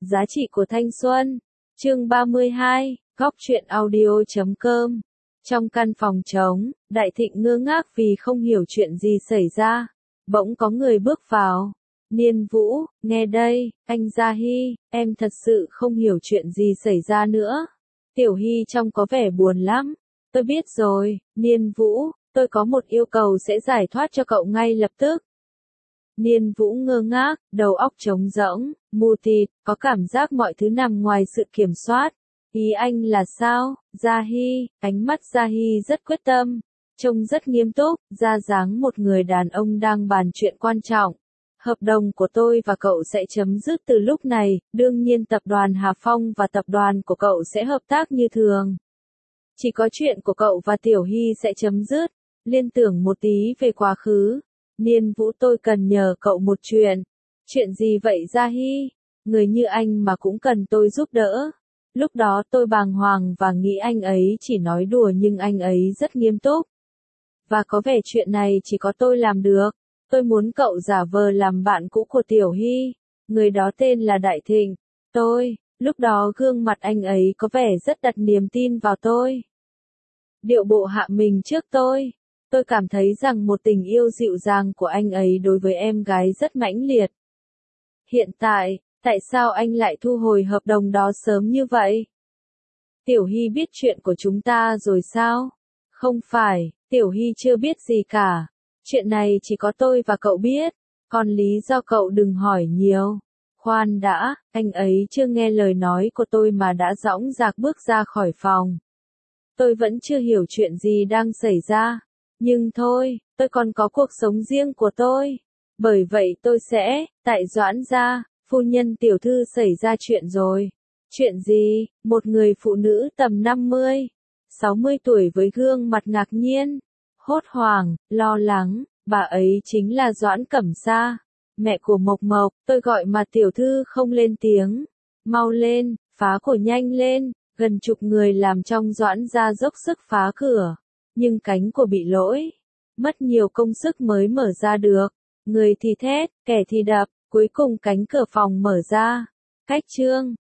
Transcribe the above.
Giá trị của thanh xuân. Chương 32, góc truyện audio.com. Trong căn phòng trống, Đại Thịnh ngơ ngác vì không hiểu chuyện gì xảy ra. Bỗng có người bước vào. Niên Vũ, nghe đây, anh Gia Hy, em thật sự không hiểu chuyện gì xảy ra nữa. Tiểu Hy trông có vẻ buồn lắm. Tôi biết rồi, Niên Vũ, tôi có một yêu cầu sẽ giải thoát cho cậu ngay lập tức. Niên Vũ ngơ ngác, đầu óc trống rỗng, mù tịt, có cảm giác mọi thứ nằm ngoài sự kiểm soát. Ý anh là sao, Gia Hy? Ánh mắt Gia Hy rất quyết tâm, trông rất nghiêm túc, ra dáng một người đàn ông đang bàn chuyện quan trọng. Hợp đồng của tôi và cậu sẽ chấm dứt từ lúc này, đương nhiên tập đoàn Hà Phong và tập đoàn của cậu sẽ hợp tác như thường. Chỉ có chuyện của cậu và Tiểu Hy sẽ chấm dứt. Liên tưởng một tí về quá khứ. Niên Vũ, tôi cần nhờ cậu một chuyện. Chuyện gì vậy Gia Hy? Người như anh mà cũng cần tôi giúp đỡ. Lúc đó tôi bàng hoàng và nghĩ anh ấy chỉ nói đùa nhưng anh ấy rất nghiêm túc. Và có vẻ chuyện này chỉ có tôi làm được. Tôi muốn cậu giả vờ làm bạn cũ của Tiểu Hy. Người đó tên là Đại Thịnh. Lúc đó gương mặt anh ấy có vẻ rất đặt niềm tin vào tôi. Điệu bộ hạ mình trước tôi. Tôi cảm thấy rằng một tình yêu dịu dàng của anh ấy đối với em gái rất mãnh liệt. Hiện tại, tại sao anh lại thu hồi hợp đồng đó sớm như vậy? Tiểu Hy biết chuyện của chúng ta rồi sao? Không phải, Tiểu Hy chưa biết gì cả. Chuyện này chỉ có tôi và cậu biết. Còn lý do cậu đừng hỏi nhiều. Khoan đã, anh ấy chưa nghe lời nói của tôi mà đã dõng dạc bước ra khỏi phòng. Tôi vẫn chưa hiểu chuyện gì đang xảy ra. Nhưng thôi, tôi còn có cuộc sống riêng của tôi. Bởi vậy tôi sẽ, tại Doãn gia, phu nhân tiểu thư xảy ra chuyện rồi. Chuyện gì? Một người phụ nữ tầm 50, 60 tuổi với gương mặt ngạc nhiên, hốt hoảng, lo lắng, bà ấy chính là Doãn Cẩm Sa, mẹ của Mộc Mộc. Tôi gọi mà tiểu thư không lên tiếng. Mau lên, phá cửa nhanh lên. Gần chục người làm trong Doãn gia dốc sức phá cửa. Nhưng cánh cửa bị lỗi. Mất nhiều công sức mới mở ra được. Người thì thét, kẻ thì đập, cuối cùng cánh cửa phòng mở ra. Cách chương